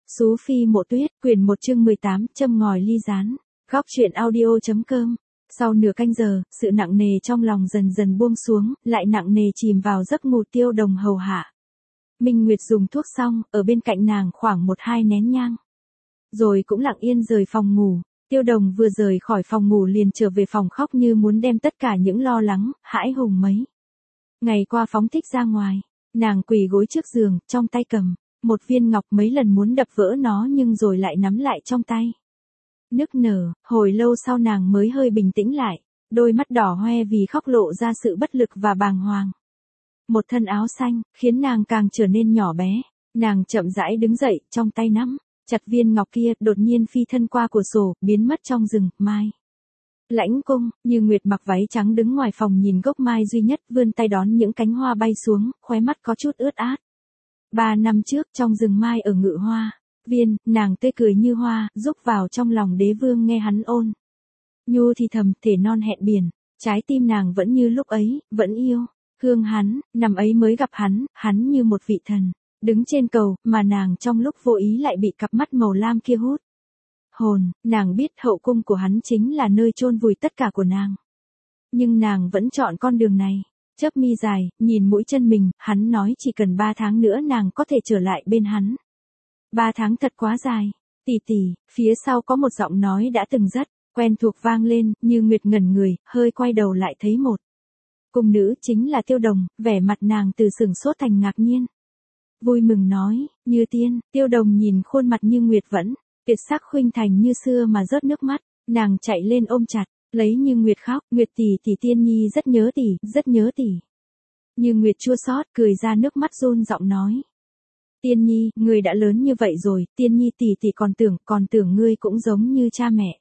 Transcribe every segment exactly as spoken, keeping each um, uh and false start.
Xú Phi Mộ Tuyết, quyển một chương mười tám, châm ngòi ly gián. Góc truyện audio.com. Sau nửa canh giờ, sự nặng nề trong lòng dần dần buông xuống, lại nặng nề chìm vào giấc ngủ Tiêu Đồng hầu hạ. Minh Nguyệt dùng thuốc xong, ở bên cạnh nàng khoảng một hai nén nhang. Rồi cũng lặng yên rời phòng ngủ. Tiêu Đồng vừa rời khỏi phòng ngủ liền trở về phòng khóc như muốn đem tất cả những lo lắng, hãi hùng mấy ngày qua phóng thích ra ngoài. Nàng quỳ gối trước giường, trong tay cầm một viên ngọc, mấy lần muốn đập vỡ nó nhưng rồi lại nắm lại trong tay. Nức nở, hồi lâu sau nàng mới hơi bình tĩnh lại, đôi mắt đỏ hoe vì khóc lộ ra sự bất lực và bàng hoàng. Một thân áo xanh, khiến nàng càng trở nên nhỏ bé. Nàng chậm rãi đứng dậy, trong tay nắm chặt viên ngọc kia, đột nhiên phi thân qua cửa sổ, biến mất trong rừng mai. Lãnh cung, Như Nguyệt mặc váy trắng đứng ngoài phòng nhìn gốc mai duy nhất, vươn tay đón những cánh hoa bay xuống, khóe mắt có chút ướt át. Ba năm trước, trong rừng mai ở Ngự Hoa Viên, nàng tươi cười như hoa, rúc vào trong lòng đế vương nghe hắn ôn nhu thì thầm, thể non hẹn biển, trái tim nàng vẫn như lúc ấy, vẫn yêu hương hắn. Năm ấy mới gặp hắn, hắn như một vị thần đứng trên cầu, mà nàng trong lúc vô ý lại bị cặp mắt màu lam kia hút hồn. Nàng biết hậu cung của hắn chính là nơi chôn vùi tất cả của nàng, nhưng nàng vẫn chọn con đường này. Chớp mi dài, nhìn mũi chân mình, hắn nói chỉ cần ba tháng nữa nàng có thể trở lại bên hắn. Ba tháng thật quá dài. Tỷ tỷ, phía sau có một giọng nói đã từng rất quen thuộc vang lên. Như Nguyệt ngẩn người, hơi quay đầu lại thấy một cung nữ, chính là Tiêu Đồng. Vẻ mặt nàng từ sửng sốt thành ngạc nhiên, vui mừng nói, Như tiên. Tiêu Đồng nhìn khuôn mặt Như Nguyệt vẫn tuyệt sắc khuynh thành như xưa mà rớt nước mắt. Nàng chạy lên ôm chặt lấy Như Nguyệt khóc, Nguyệt tỷ tỷ, tiên nhi rất nhớ tỷ, rất nhớ tỷ. Như Nguyệt chua xót cười ra nước mắt, run giọng nói, tiên nhi, ngươi đã lớn như vậy rồi, tiên nhi tỷ tỷ còn tưởng, còn tưởng ngươi cũng giống như cha mẹ.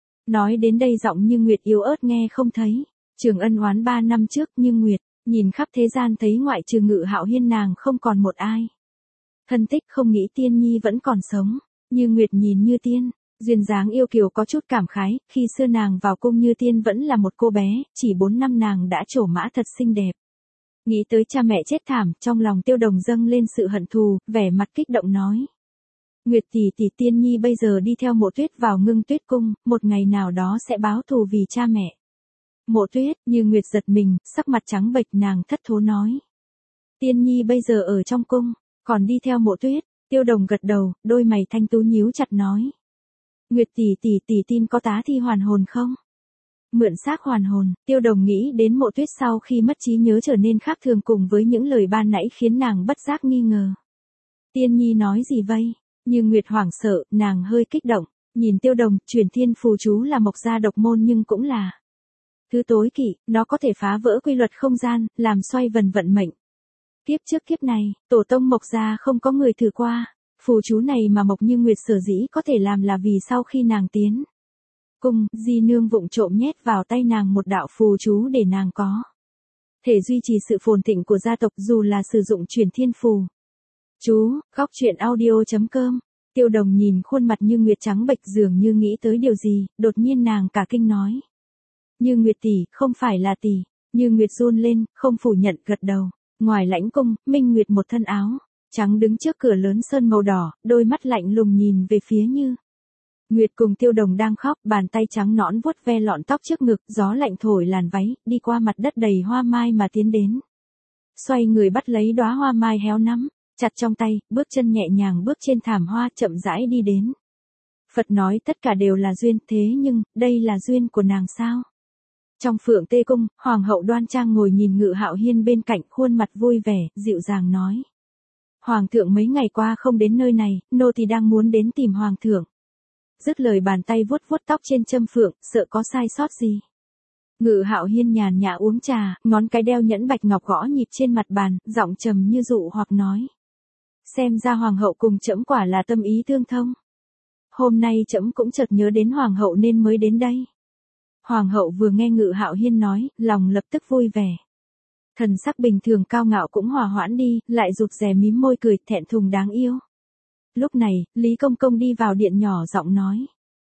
Nói đến đây giọng Như Nguyệt yếu ớt nghe không thấy. Trường ân oán ba năm trước, Như Nguyệt nhìn khắp thế gian thấy ngoại trừ Ngự Hạo Hiên nàng không còn một ai thân thích, không nghĩ tiên nhi vẫn còn sống. Như Nguyệt nhìn Như tiên, duyên dáng yêu kiều có chút cảm khái, khi xưa nàng vào cung Như tiên vẫn là một cô bé, chỉ bốn năm nàng đã trổ mã thật xinh đẹp. Nghĩ tới cha mẹ chết thảm, trong lòng Tiêu Đồng dâng lên sự hận thù, vẻ mặt kích động nói, Nguyệt tỷ tỷ, tiên nhi bây giờ đi theo Mộ Tuyết vào Ngưng Tuyết cung, một ngày nào đó sẽ báo thù vì cha mẹ. Mộ Tuyết. Như Nguyệt giật mình, sắc mặt trắng bệch, nàng thất thố nói, tiên nhi bây giờ ở trong cung, còn đi theo Mộ Tuyết. Tiêu Đồng gật đầu, đôi mày thanh tú nhíu chặt nói, Nguyệt tỷ tỷ tỷ tin có tá thi hoàn hồn không? Mượn xác hoàn hồn. Tiêu Đồng nghĩ đến Mộ Tuyết sau khi mất trí nhớ trở nên khác thường, cùng với những lời ban nãy khiến nàng bất giác nghi ngờ. Tiên nhi nói gì vây? Như Nguyệt hoảng sợ, nàng hơi kích động, nhìn Tiêu Đồng. Truyền thiên phù chú là mộc gia độc môn nhưng cũng là thứ tối kỵ, nó có thể phá vỡ quy luật không gian, làm xoay vần vận mệnh. Kiếp trước kiếp này, tổ tông Mộc gia không có người thử qua. Phù chú này mà Mộc Như Nguyệt sở dĩ có thể làm là vì sau khi nàng tiến cung, Di nương vụng trộm nhét vào tay nàng một đạo phù chú để nàng có thể duy trì sự phồn thịnh của gia tộc dù là sử dụng truyền thiên phù chú. Góc truyện audio.com. Tiêu Đồng nhìn khuôn mặt Như Nguyệt trắng bệch, dường như nghĩ tới điều gì, đột nhiên nàng cả kinh nói, Như Nguyệt tỷ, không phải là tỷ. Như Nguyệt run lên, không phủ nhận, gật đầu. Ngoài lãnh cung, Minh Nguyệt một thân áo trắng đứng trước cửa lớn sơn màu đỏ, đôi mắt lạnh lùng nhìn về phía Như Nguyệt cùng Tiêu Đồng đang khóc, bàn tay trắng nõn vuốt ve lọn tóc trước ngực, gió lạnh thổi làn váy, đi qua mặt đất đầy hoa mai mà tiến đến. Xoay người bắt lấy đóa hoa mai héo nắm chặt trong tay, bước chân nhẹ nhàng bước trên thảm hoa, chậm rãi đi đến. Phật nói tất cả đều là duyên, thế nhưng, đây là duyên của nàng sao? Trong Phượng Tê cung, hoàng hậu đoan trang ngồi nhìn Ngự Hạo Hiên bên cạnh, khuôn mặt vui vẻ, dịu dàng nói, Hoàng thượng mấy ngày qua không đến nơi này, nô tỳ đang muốn đến tìm hoàng thượng. Dứt lời bàn tay vuốt vuốt tóc trên châm phượng, sợ có sai sót gì. Ngự Hạo Hiên nhàn nhã uống trà, ngón cái đeo nhẫn bạch ngọc gõ nhịp trên mặt bàn, giọng trầm như dụ hoặc nói, xem ra hoàng hậu cùng trẫm quả là tâm ý tương thông. Hôm nay trẫm cũng chợt nhớ đến hoàng hậu nên mới đến đây. Hoàng hậu vừa nghe Ngự Hạo Hiên nói, lòng lập tức vui vẻ. Thần sắc bình thường cao ngạo cũng hòa hoãn đi, lại rụt rè mím môi cười, thẹn thùng đáng yêu. Lúc này, Lý Công Công đi vào điện nhỏ giọng nói,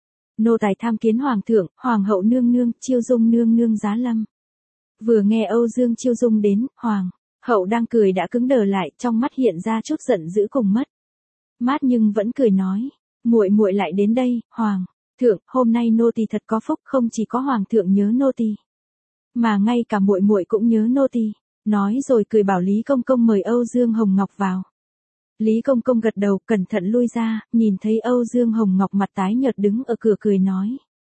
nô tài tham kiến hoàng thượng, hoàng hậu nương nương, Chiêu Dung nương nương giá lâm. Vừa nghe Âu Dương Chiêu Dung đến, hoàng hậu đang cười đã cứng đờ lại, trong mắt hiện ra chút giận dữ cùng mất mát nhưng vẫn cười nói, muội muội lại đến đây, hoàng thượng, hôm nay nô tỳ thật có phúc, không chỉ có hoàng thượng nhớ nô tỳ, mà ngay cả muội muội cũng nhớ nô tỳ. Nói rồi cười bảo Lý Công Công mời Âu Dương Hồng Ngọc vào. Lý Công Công gật đầu, cẩn thận lui ra, nhìn thấy Âu Dương Hồng Ngọc mặt tái nhợt đứng ở cửa cười nói,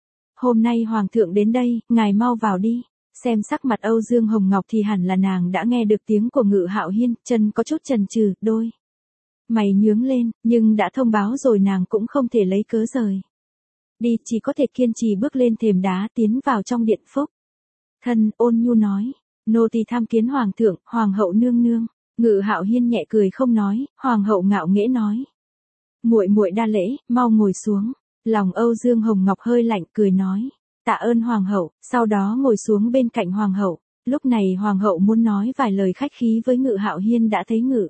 hôm nay hoàng thượng đến đây, ngài mau vào đi. Xem sắc mặt Âu Dương Hồng Ngọc thì hẳn là nàng đã nghe được tiếng của Ngự Hạo Hiên, chân có chút chần chừ, đôi mày nhướng lên, nhưng đã thông báo rồi nàng cũng không thể lấy cớ rời đi, chỉ có thể kiên trì bước lên thềm đá tiến vào trong điện phúc. Thân, ôn nhu nói, nô tỳ tham kiến hoàng thượng, hoàng hậu nương nương. Ngự Hạo Hiên nhẹ cười không nói, hoàng hậu ngạo nghễ nói, muội muội đa lễ, mau ngồi xuống. Lòng Âu Dương Hồng Ngọc hơi lạnh, cười nói, tạ ơn hoàng hậu, sau đó ngồi xuống bên cạnh hoàng hậu. Lúc này hoàng hậu muốn nói vài lời khách khí với Ngự Hạo Hiên đã thấy Ngự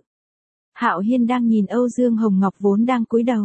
Hạo Hiên đang nhìn Âu Dương Hồng Ngọc vốn đang cúi đầu.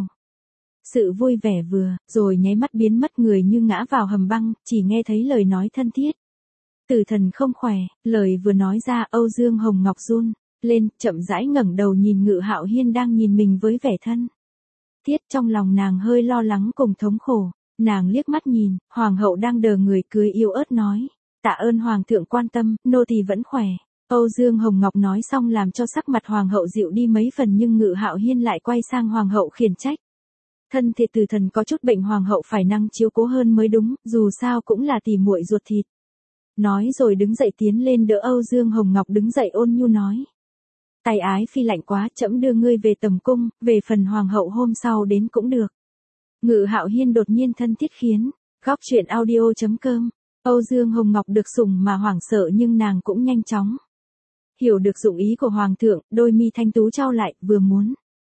Sự vui vẻ vừa, rồi nháy mắt biến mất người như ngã vào hầm băng, chỉ nghe thấy lời nói thân thiết. Tử thần không khỏe, lời vừa nói ra Âu Dương Hồng Ngọc run lên, chậm rãi ngẩng đầu nhìn Ngự Hạo Hiên đang nhìn mình với vẻ thân thiết, trong lòng nàng hơi lo lắng cùng thống khổ. Nàng liếc mắt nhìn, hoàng hậu đang đờ người cười yếu ớt nói, tạ ơn hoàng thượng quan tâm, nô tỳ vẫn khỏe. Âu Dương Hồng Ngọc nói xong làm cho sắc mặt hoàng hậu dịu đi mấy phần, nhưng Ngự Hạo Hiên lại quay sang hoàng hậu khiển trách. Thân thể tử thần có chút bệnh, hoàng hậu phải năng chiếu cố hơn mới đúng, dù sao cũng là tỷ muội ruột thịt. Nói rồi đứng dậy tiến lên đỡ Âu Dương Hồng Ngọc, đứng dậy ôn nhu nói, tay ái phi lạnh quá, trẫm đưa ngươi về tầm cung, về phần hoàng hậu hôm sau đến cũng được. Ngự Hạo Hiên đột nhiên thân thiết khiến, góc truyện audio chấm com. Âu Dương Hồng Ngọc được sủng mà hoảng sợ, nhưng nàng cũng nhanh chóng hiểu được dụng ý của hoàng thượng, đôi mi thanh tú trao lại, vừa muốn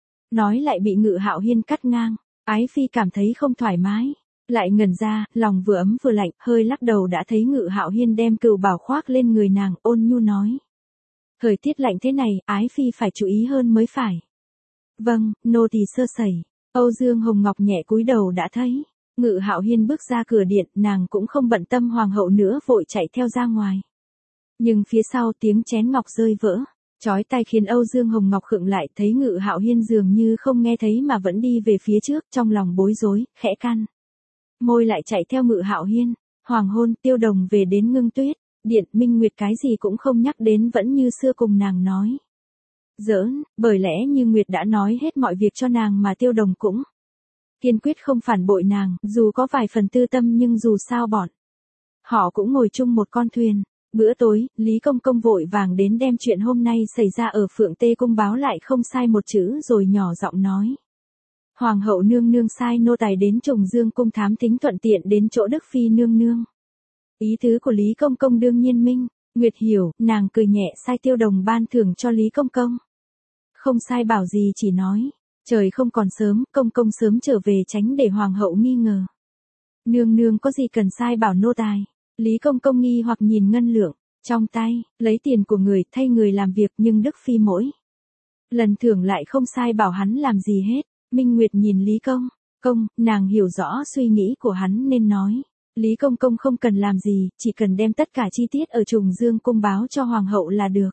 nói lại bị Ngự Hạo Hiên cắt ngang. Ái phi cảm thấy không thoải mái, lại ngẩn ra, lòng vừa ấm vừa lạnh, hơi lắc đầu đã thấy Ngự Hạo Hiên đem cừu bảo khoác lên người nàng, ôn nhu nói, thời tiết lạnh thế này, ái phi phải chú ý hơn mới phải. Vâng, nô tỳ sơ sẩy. Âu Dương Hồng Ngọc nhẹ cúi đầu đã thấy Ngự Hạo Hiên bước ra cửa điện, nàng cũng không bận tâm hoàng hậu nữa, vội chạy theo ra ngoài. Nhưng phía sau tiếng chén ngọc rơi vỡ, chói tai khiến Âu Dương Hồng Ngọc khựng lại, thấy Ngự Hạo Hiên dường như không nghe thấy mà vẫn đi về phía trước, trong lòng bối rối, khẽ căn môi lại chạy theo Ngự Hạo Hiên. Hoàng hôn, Tiêu Đồng về đến Ngưng Tuyết điện, Minh Nguyệt cái gì cũng không nhắc đến, vẫn như xưa cùng nàng nói giỡn, bởi lẽ như Nguyệt đã nói hết mọi việc cho nàng mà Tiêu Đồng cũng kiên quyết không phản bội nàng, dù có vài phần tư tâm nhưng dù sao bọn họ cũng ngồi chung một con thuyền. Bữa tối, Lý Công Công vội vàng đến đem chuyện hôm nay xảy ra ở Phượng Tê Cung báo lại không sai một chữ, rồi nhỏ giọng nói, hoàng hậu nương nương sai nô tài đến Trùng Dương Cung thám thính, thuận tiện đến chỗ Đức Phi nương nương. Ý tứ của Lý Công Công đương nhiên Minh Nguyệt hiểu, nàng cười nhẹ, sai Tiêu Đồng ban thưởng cho Lý Công Công. Không sai bảo gì, chỉ nói, trời không còn sớm, Công Công sớm trở về tránh để hoàng hậu nghi ngờ. Nương nương có gì cần sai bảo nô tài. Lý Công Công nghi hoặc nhìn ngân lượng trong tay, lấy tiền của người thay người làm việc, nhưng Đức Phi mỗi lần thưởng lại không sai bảo hắn làm gì hết. Minh Nguyệt nhìn Lý Công Công, nàng hiểu rõ suy nghĩ của hắn nên nói, Lý Công Công không cần làm gì, chỉ cần đem tất cả chi tiết ở Trùng Dương Cung báo cho hoàng hậu là được.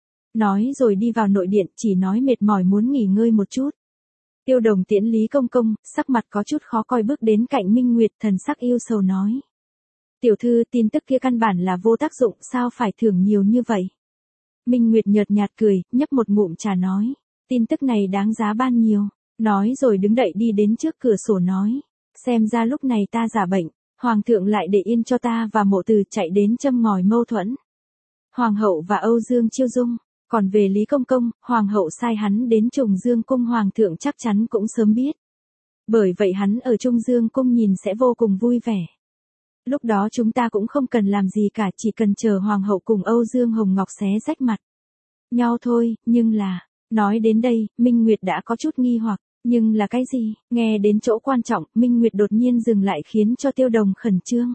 Nói rồi đi vào nội điện, chỉ nói mệt mỏi muốn nghỉ ngơi một chút. Tiêu Đồng tiễn Lý Công Công, sắc mặt có chút khó coi, bước đến cạnh Minh Nguyệt, thần sắc yêu sầu nói, tiểu thư, tin tức kia căn bản là vô tác dụng, sao phải thưởng nhiều như vậy? Minh Nguyệt nhợt nhạt cười, nhấp một ngụm trà nói, tin tức này đáng giá ban nhiều. Nói rồi đứng dậy đi đến trước cửa sổ nói, xem ra lúc này ta giả bệnh, hoàng thượng lại để yên cho ta và Mộ Từ chạy đến châm ngòi mâu thuẫn hoàng hậu và Âu Dương Chiêu Dung. Còn về Lý Công Công, hoàng hậu sai hắn đến Trùng Dương Cung, hoàng thượng chắc chắn cũng sớm biết. Bởi vậy hắn ở Trung Dương Cung nhìn sẽ vô cùng vui vẻ. Lúc đó chúng ta cũng không cần làm gì cả, chỉ cần chờ hoàng hậu cùng Âu Dương Hồng Ngọc xé rách mặt nhau thôi. Nhưng là, nói đến đây, Minh Nguyệt đã có chút nghi hoặc, nhưng là cái gì? Nghe đến chỗ quan trọng, Minh Nguyệt đột nhiên dừng lại khiến cho Tiêu Đồng khẩn trương.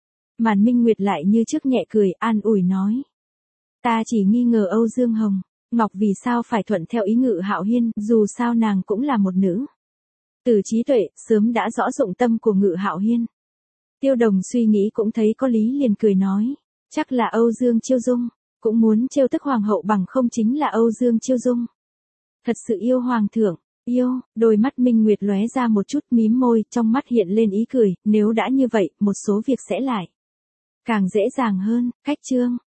Màn Minh Nguyệt lại như trước nhẹ cười, an ủi nói, ta chỉ nghi ngờ Âu Dương Hồng Ngọc vì sao phải thuận theo ý Ngự Hạo Hiên, dù sao nàng cũng là một nữ tử trí tuệ, sớm đã rõ dụng tâm của Ngự Hạo Hiên. Tiêu Đồng suy nghĩ cũng thấy có lý, liền cười nói, chắc là Âu Dương Chiêu Dung cũng muốn trêu tức hoàng hậu, bằng không chính là Âu Dương Chiêu Dung thật sự yêu hoàng thượng. Yêu, đôi mắt Minh Nguyệt lóe ra một chút mím môi, trong mắt hiện lên ý cười, nếu đã như vậy, một số việc sẽ lại càng dễ dàng hơn, cách chương.